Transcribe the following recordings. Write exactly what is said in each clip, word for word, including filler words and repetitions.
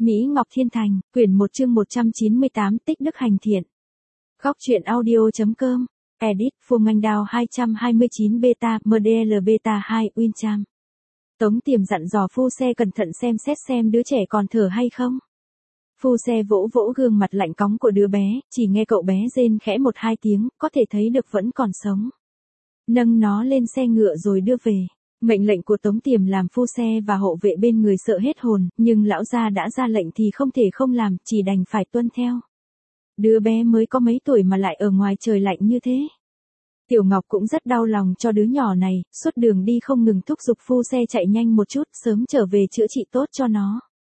Mỹ Ngọc Thiên Thành, quyển một chương một trăm chín mươi tám tích đức hành thiện. Góc truyện audio.com, edit, Phương Anh Đào hai trăm hai mươi chín beta, em đê lờ beta hai, Wincham. Tống Tiềm dặn dò phu xe cẩn thận xem xét xem đứa trẻ còn thở hay không. Phu xe vỗ vỗ gương mặt lạnh cóng của đứa bé, chỉ nghe cậu bé rên khẽ một hai tiếng, có thể thấy được vẫn còn sống. Nâng nó lên xe ngựa rồi đưa về. Mệnh lệnh của Tống Tiềm làm phu xe và hộ vệ bên người sợ hết hồn, nhưng lão gia đã ra lệnh thì không thể không làm, chỉ đành phải tuân theo. Đứa bé mới có mấy tuổi mà lại ở ngoài trời lạnh như thế. Tiểu Ngọc cũng rất đau lòng cho đứa nhỏ này, suốt đường đi không ngừng thúc giục phu xe chạy nhanh một chút, sớm trở về chữa trị tốt cho nó.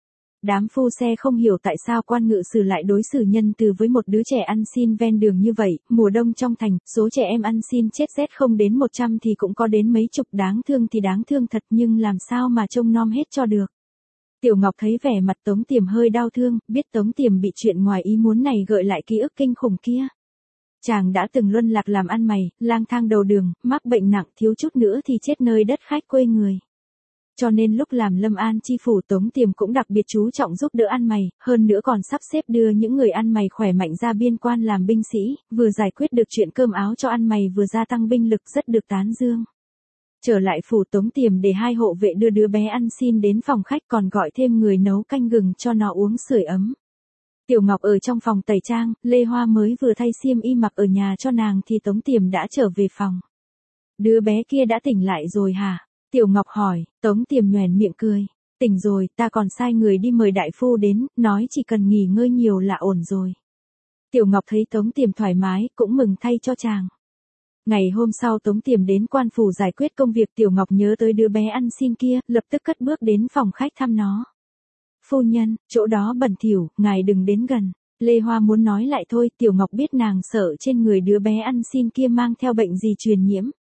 Đám phu xe không hiểu tại sao quan ngự sử lại đối xử nhân từ với một đứa trẻ ăn xin ven đường như vậy, mùa đông trong thành, số trẻ em ăn xin chết rét không đến một trăm thì cũng có đến mấy chục, đáng thương thì đáng thương thật nhưng làm sao mà trông nom hết cho được. Tiểu Ngọc thấy vẻ mặt Tống Tiềm hơi đau thương, biết Tống Tiềm bị chuyện ngoài ý muốn này gợi lại ký ức kinh khủng kia. Chàng đã từng luân lạc làm ăn mày, lang thang đầu đường, mắc bệnh nặng, thiếu chút nữa thì chết nơi đất khách quê người. Cho nên lúc làm Lâm An chi phủ Tống Tiềm cũng đặc biệt chú trọng giúp đỡ ăn mày, hơn nữa còn sắp xếp đưa những người ăn mày khỏe mạnh ra biên quan làm binh sĩ, vừa giải quyết được chuyện cơm áo cho ăn mày vừa gia tăng binh lực rất được tán dương. Trở lại phủ Tống Tiềm để hai hộ vệ đưa đứa bé ăn xin đến phòng khách còn gọi thêm người nấu canh gừng cho nó uống sưởi ấm. Tiểu Ngọc ở trong phòng tẩy trang, Lê Hoa mới vừa thay xiêm y mặc ở nhà cho nàng thì Tống Tiềm đã trở về phòng. Đứa bé kia đã tỉnh lại rồi hả? Tiểu Ngọc hỏi, Tống Tiềm nhoẻn miệng cười. Tỉnh rồi, ta còn sai người đi mời đại phu đến, nói chỉ cần nghỉ ngơi nhiều là ổn rồi. Tiểu Ngọc thấy Tống Tiềm thoải mái, cũng mừng thay cho chàng. Ngày hôm sau Tống Tiềm đến quan phủ giải quyết công việc, Tiểu Ngọc nhớ tới đứa bé ăn xin kia, lập tức cất bước đến phòng khách thăm nó. Phu nhân, chỗ đó bẩn thỉu, ngài đừng đến gần. Lê Hoa muốn nói lại thôi, Tiểu Ngọc biết nàng sợ trên người đứa bé ăn xin kia mang theo bệnh gì truyền nhiễm.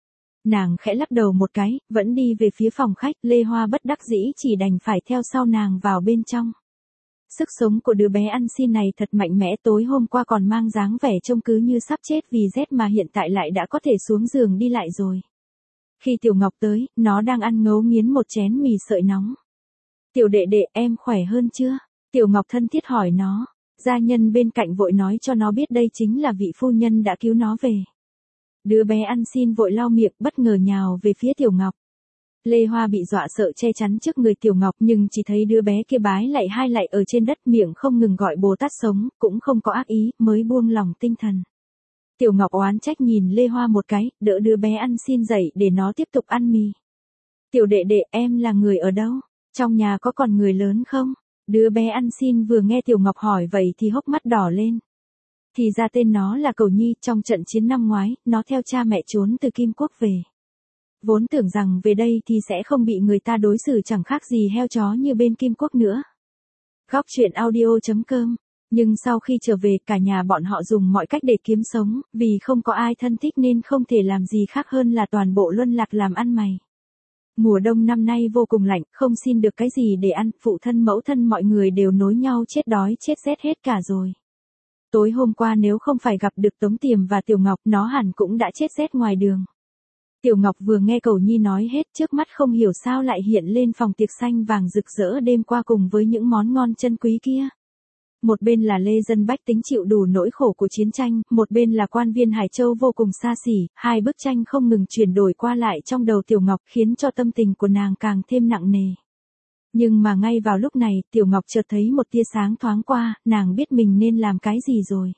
Nàng khẽ lắc đầu một cái, vẫn đi về phía phòng khách, Lê Hoa bất đắc dĩ chỉ đành phải theo sau nàng vào bên trong. Sức sống của đứa bé ăn xin này thật mạnh mẽ, tối hôm qua còn mang dáng vẻ trông cứ như sắp chết vì rét mà hiện tại lại đã có thể xuống giường đi lại rồi. Khi Tiểu Ngọc tới, nó đang ăn ngấu nghiến một chén mì sợi nóng. Tiểu đệ đệ, em khỏe hơn chưa? Tiểu Ngọc thân thiết hỏi nó. Gia nhân bên cạnh vội nói cho nó biết đây chính là vị phu nhân đã cứu nó về. Đứa bé ăn xin vội lau miệng, bất ngờ nhào về phía Tiểu Ngọc. Lê Hoa bị dọa sợ che chắn trước người Tiểu Ngọc nhưng chỉ thấy đứa bé kia bái lại hai lại ở trên đất, miệng không ngừng gọi Bồ Tát sống, cũng không có ác ý, mới buông lòng tinh thần. Tiểu Ngọc oán trách nhìn Lê Hoa một cái, đỡ đứa bé ăn xin dậy để nó tiếp tục ăn mì. Tiểu đệ đệ, em là người ở đâu? Trong nhà có còn người lớn không? Đứa bé ăn xin vừa nghe Tiểu Ngọc hỏi vậy thì hốc mắt đỏ lên. Thì ra tên nó là Cầu Nhi, trong trận chiến năm ngoái, nó theo cha mẹ trốn từ Kim Quốc về. Vốn tưởng rằng về đây thì sẽ không bị người ta đối xử chẳng khác gì heo chó như bên Kim Quốc nữa. Góc truyện audio.com. Nhưng sau khi trở về cả nhà bọn họ dùng mọi cách để kiếm sống, vì không có ai thân thích nên không thể làm gì khác hơn là toàn bộ luân lạc làm ăn mày. Mùa đông năm nay vô cùng lạnh, không xin được cái gì để ăn, phụ thân mẫu thân mọi người đều nối nhau chết đói chết rét hết cả rồi. Tối hôm qua nếu không phải gặp được Tống Tiềm và Tiểu Ngọc, nó hẳn cũng đã chết rét ngoài đường. Tiểu Ngọc vừa nghe Cầu Nhi nói hết, trước mắt không hiểu sao lại hiện lên phòng tiệc xanh vàng rực rỡ đêm qua cùng với những món ngon chân quý kia. Một bên là lê dân bách tính chịu đủ nỗi khổ của chiến tranh, một bên là quan viên Hải Châu vô cùng xa xỉ, hai bức tranh không ngừng chuyển đổi qua lại trong đầu Tiểu Ngọc khiến cho tâm tình của nàng càng thêm nặng nề. Nhưng mà ngay vào lúc này, Tiểu Ngọc chợt thấy một tia sáng thoáng qua, nàng biết mình nên làm cái gì rồi.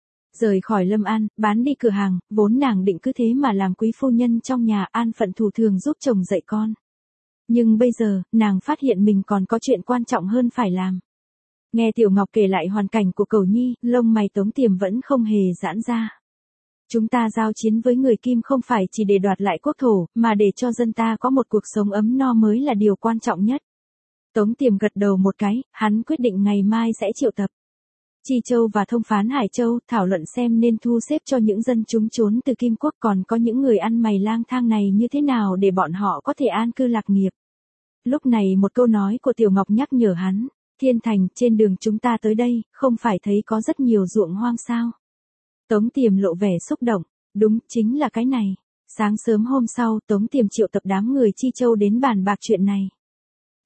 Rời khỏi Lâm An, bán đi cửa hàng, vốn nàng định cứ thế mà làm quý phu nhân trong nhà, an phận thủ thường giúp chồng dạy con. Nhưng bây giờ, nàng phát hiện mình còn có chuyện quan trọng hơn phải làm. Nghe Tiểu Ngọc kể lại hoàn cảnh của Cầu Nhi, lông mày Tống Tiềm vẫn không hề giãn ra. Chúng ta giao chiến với người Kim không phải chỉ để đoạt lại quốc thổ, mà để cho dân ta có một cuộc sống ấm no mới là điều quan trọng nhất. Tống Tiềm gật đầu một cái, hắn quyết định ngày mai sẽ triệu tập Chi Châu và thông phán Hải Châu, thảo luận xem nên thu xếp cho những dân chúng trốn từ Kim Quốc còn có những người ăn mày lang thang này như thế nào để bọn họ có thể an cư lạc nghiệp. Lúc này một câu nói của Tiểu Ngọc nhắc nhở hắn, Thiên Thành, trên đường chúng ta tới đây, không phải thấy có rất nhiều ruộng hoang sao? Tống Tiềm lộ vẻ xúc động, đúng, chính là cái này. Sáng sớm hôm sau, Tống Tiềm triệu tập đám người Chi Châu đến bàn bạc chuyện này.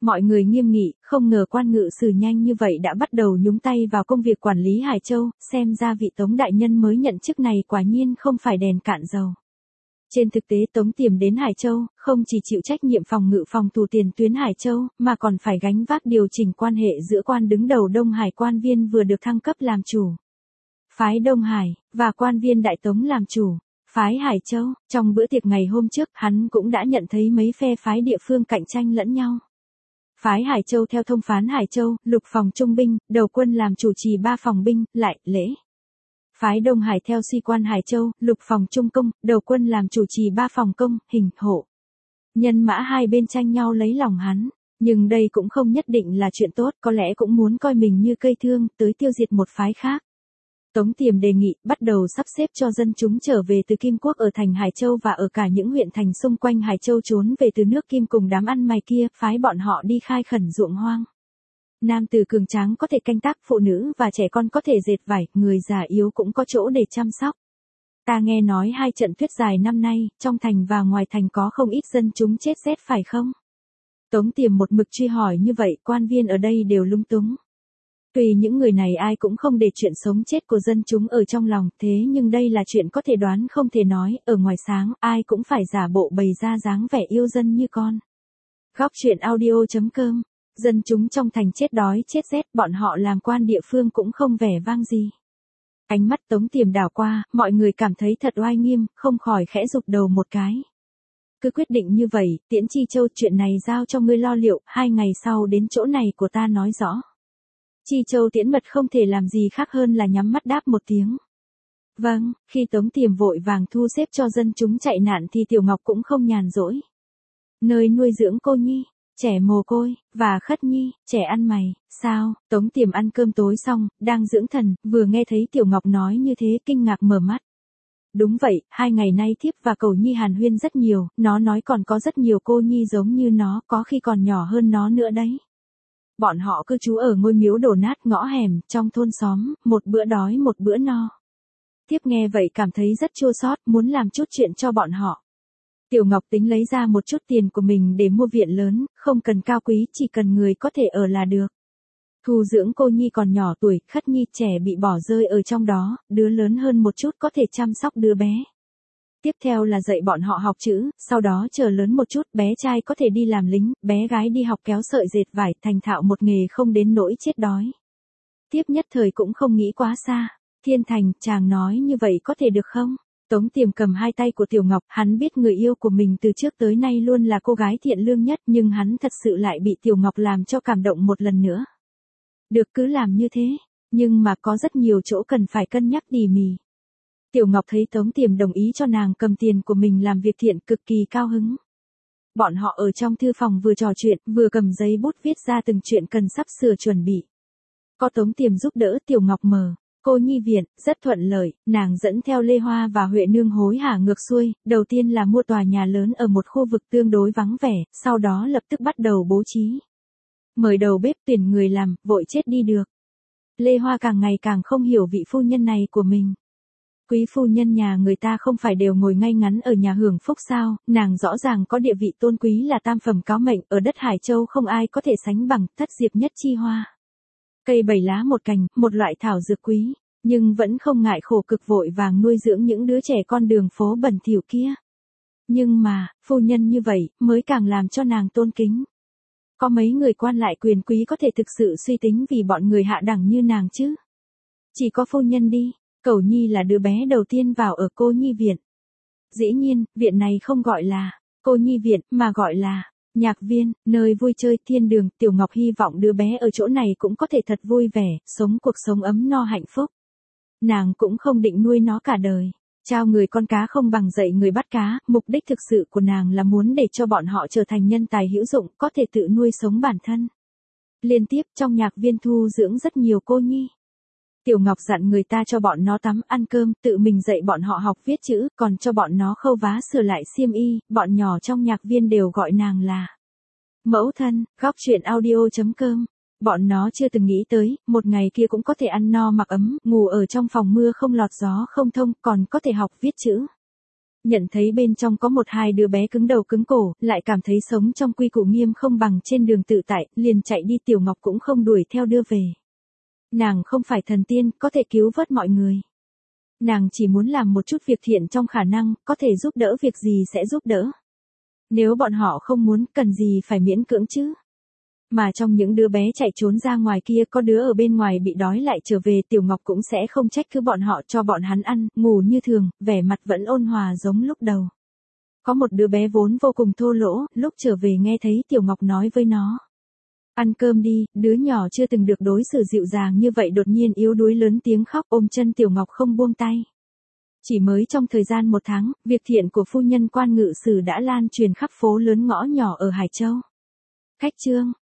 Mọi người nghiêm nghị, không ngờ quan ngự sử nhanh như vậy đã bắt đầu nhúng tay vào công việc quản lý Hải Châu, xem ra vị Tống đại nhân mới nhận chức này quả nhiên không phải đèn cạn dầu. Trên thực tế Tống Tiềm đến Hải Châu, không chỉ chịu trách nhiệm phòng ngự phòng thủ tiền tuyến Hải Châu, mà còn phải gánh vác điều chỉnh quan hệ giữa quan đứng đầu Đông Hải quan viên vừa được thăng cấp làm chủ phái Đông Hải, và quan viên Đại Tống làm chủ phái Hải Châu. Trong bữa tiệc ngày hôm trước, hắn cũng đã nhận thấy mấy phe phái địa phương cạnh tranh lẫn nhau. Phái Hải Châu theo thông phán Hải Châu, lục phòng trung binh, đầu quân làm chủ trì ba phòng binh, lại, lễ. Phái Đông Hải theo sĩ quan Hải Châu, lục phòng trung công, đầu quân làm chủ trì ba phòng công, hình, hộ. Nhân mã hai bên tranh nhau lấy lòng hắn, nhưng đây cũng không nhất định là chuyện tốt, có lẽ cũng muốn coi mình như cây thương, tới tiêu diệt một phái khác. Tống Tiềm đề nghị bắt đầu sắp xếp cho dân chúng trở về từ Kim Quốc ở thành Hải Châu và ở cả những huyện thành xung quanh Hải Châu trốn về từ nước Kim cùng đám ăn mày kia, phái bọn họ đi khai khẩn ruộng hoang. Nam tử cường tráng có thể canh tác, phụ nữ và trẻ con có thể dệt vải, người già yếu cũng có chỗ để chăm sóc. Ta nghe nói hai trận tuyết dài năm nay, trong thành và ngoài thành có không ít dân chúng chết rét phải không? Tống Tiềm một mực truy hỏi như vậy, quan viên ở đây đều lúng túng. Tuy những người này ai cũng không để chuyện sống chết của dân chúng ở trong lòng, thế nhưng đây là chuyện có thể đoán không thể nói, ở ngoài sáng, ai cũng phải giả bộ bày ra dáng vẻ yêu dân như con. Góc truyện audio chấm com. Dân chúng trong thành chết đói chết rét, bọn họ làm quan địa phương cũng không vẻ vang gì. Ánh mắt Tống Tiềm đảo qua, mọi người cảm thấy thật oai nghiêm, không khỏi khẽ rụt đầu một cái. Cứ quyết định như vậy, Tiễn Chi Châu, chuyện này giao cho ngươi lo liệu, hai ngày sau đến chỗ này của ta nói rõ. Chi Châu Tiễn Mật không thể làm gì khác hơn là nhắm mắt đáp một tiếng. Vâng, khi Tống Tiềm vội vàng thu xếp cho dân chúng chạy nạn thì Tiểu Ngọc cũng không nhàn rỗi. Nơi nuôi dưỡng cô nhi, trẻ mồ côi, và Khất Nhi, trẻ ăn mày, sao? Tống Tiềm ăn cơm tối xong, đang dưỡng thần, vừa nghe thấy Tiểu Ngọc nói như thế kinh ngạc mở mắt. Đúng vậy, hai ngày nay thiếp và Cầu Nhi hàn huyên rất nhiều, nó nói còn có rất nhiều cô nhi giống như nó, có khi còn nhỏ hơn nó nữa đấy. Bọn họ cư trú ở ngôi miếu đổ nát ngõ hẻm, trong thôn xóm, một bữa đói một bữa no. Thiếp nghe vậy cảm thấy rất chua xót, muốn làm chút chuyện cho bọn họ. Tiểu Ngọc tính lấy ra một chút tiền của mình để mua viện lớn, không cần cao quý, chỉ cần người có thể ở là được. Thu dưỡng cô nhi còn nhỏ tuổi, Khất Nhi trẻ bị bỏ rơi ở trong đó, đứa lớn hơn một chút có thể chăm sóc đứa bé. Tiếp theo là dạy bọn họ học chữ, sau đó chờ lớn một chút, bé trai có thể đi làm lính, bé gái đi học kéo sợi dệt vải, thành thạo một nghề không đến nỗi chết đói. Tiếp nhất thời cũng không nghĩ quá xa. Thiên Thành, chàng nói như vậy có thể được không? Tống Tiềm cầm hai tay của Tiểu Ngọc, hắn biết người yêu của mình từ trước tới nay luôn là cô gái thiện lương nhất, nhưng hắn thật sự lại bị Tiểu Ngọc làm cho cảm động một lần nữa. Được, cứ làm như thế, nhưng mà có rất nhiều chỗ cần phải cân nhắc tỉ mỉ. Tiểu Ngọc thấy Tống Tiềm đồng ý cho nàng cầm tiền của mình làm việc thiện, cực kỳ cao hứng. Bọn họ ở trong thư phòng vừa trò chuyện, vừa cầm giấy bút viết ra từng chuyện cần sắp sửa chuẩn bị. Có Tống Tiềm giúp đỡ, Tiểu Ngọc mở cô nhi viện, rất thuận lợi, nàng dẫn theo Lê Hoa và Huệ Nương hối hả ngược xuôi, đầu tiên là mua tòa nhà lớn ở một khu vực tương đối vắng vẻ, sau đó lập tức bắt đầu bố trí. Mời đầu bếp, tuyển người làm, vội chết đi được. Lê Hoa càng ngày càng không hiểu vị phu nhân này của mình. Quý phu nhân nhà người ta không phải đều ngồi ngay ngắn ở nhà hưởng phúc sao, nàng rõ ràng có địa vị tôn quý là tam phẩm cáo mệnh, ở đất Hải Châu không ai có thể sánh bằng, thất diệp nhất chi hoa. Cây bảy lá một cành, một loại thảo dược quý, nhưng vẫn không ngại khổ cực vội vàng nuôi dưỡng những đứa trẻ con đường phố bẩn thỉu kia. Nhưng mà, phu nhân như vậy, mới càng làm cho nàng tôn kính. Có mấy người quan lại quyền quý có thể thực sự suy tính vì bọn người hạ đẳng như nàng chứ? Chỉ có phu nhân đi. Cẩu Nhi là đứa bé đầu tiên vào ở cô nhi viện. Dĩ nhiên, viện này không gọi là cô nhi viện, mà gọi là nhạc viên, nơi vui chơi thiên đường. Tiểu Ngọc hy vọng đứa bé ở chỗ này cũng có thể thật vui vẻ, sống cuộc sống ấm no hạnh phúc. Nàng cũng không định nuôi nó cả đời. Trao người con cá không bằng dạy người bắt cá, mục đích thực sự của nàng là muốn để cho bọn họ trở thành nhân tài hữu dụng, có thể tự nuôi sống bản thân. Liên tiếp trong nhạc viên thu dưỡng rất nhiều cô nhi. Tiểu Ngọc dặn người ta cho bọn nó tắm, ăn cơm, tự mình dạy bọn họ học viết chữ, còn cho bọn nó khâu vá sửa lại xiêm y, bọn nhỏ trong nhạc viên đều gọi nàng là mẫu thân. Góc truyện audio chấm com. Bọn nó chưa từng nghĩ tới, một ngày kia cũng có thể ăn no mặc ấm, ngủ ở trong phòng mưa không lọt gió không thông, còn có thể học viết chữ. Nhận thấy bên trong có một hai đứa bé cứng đầu cứng cổ, lại cảm thấy sống trong quy củ nghiêm không bằng trên đường tự tại, liền chạy đi. Tiểu Ngọc cũng không đuổi theo đưa về. Nàng không phải thần tiên, có thể cứu vớt mọi người. Nàng chỉ muốn làm một chút việc thiện trong khả năng, có thể giúp đỡ việc gì sẽ giúp đỡ. Nếu bọn họ không muốn, cần gì phải miễn cưỡng chứ. Mà trong những đứa bé chạy trốn ra ngoài kia có đứa ở bên ngoài bị đói lại trở về, Tiểu Ngọc cũng sẽ không trách cứ bọn họ, cho bọn hắn ăn, ngủ như thường, vẻ mặt vẫn ôn hòa giống lúc đầu. Có một đứa bé vốn vô cùng thô lỗ, lúc trở về nghe thấy Tiểu Ngọc nói với nó. Ăn cơm đi, đứa nhỏ chưa từng được đối xử dịu dàng như vậy đột nhiên yếu đuối lớn tiếng khóc ôm chân Tiểu Ngọc không buông tay. Chỉ mới trong thời gian một tháng, việc thiện của phu nhân quan ngự sử đã lan truyền khắp phố lớn ngõ nhỏ ở Hải Châu. Khách chương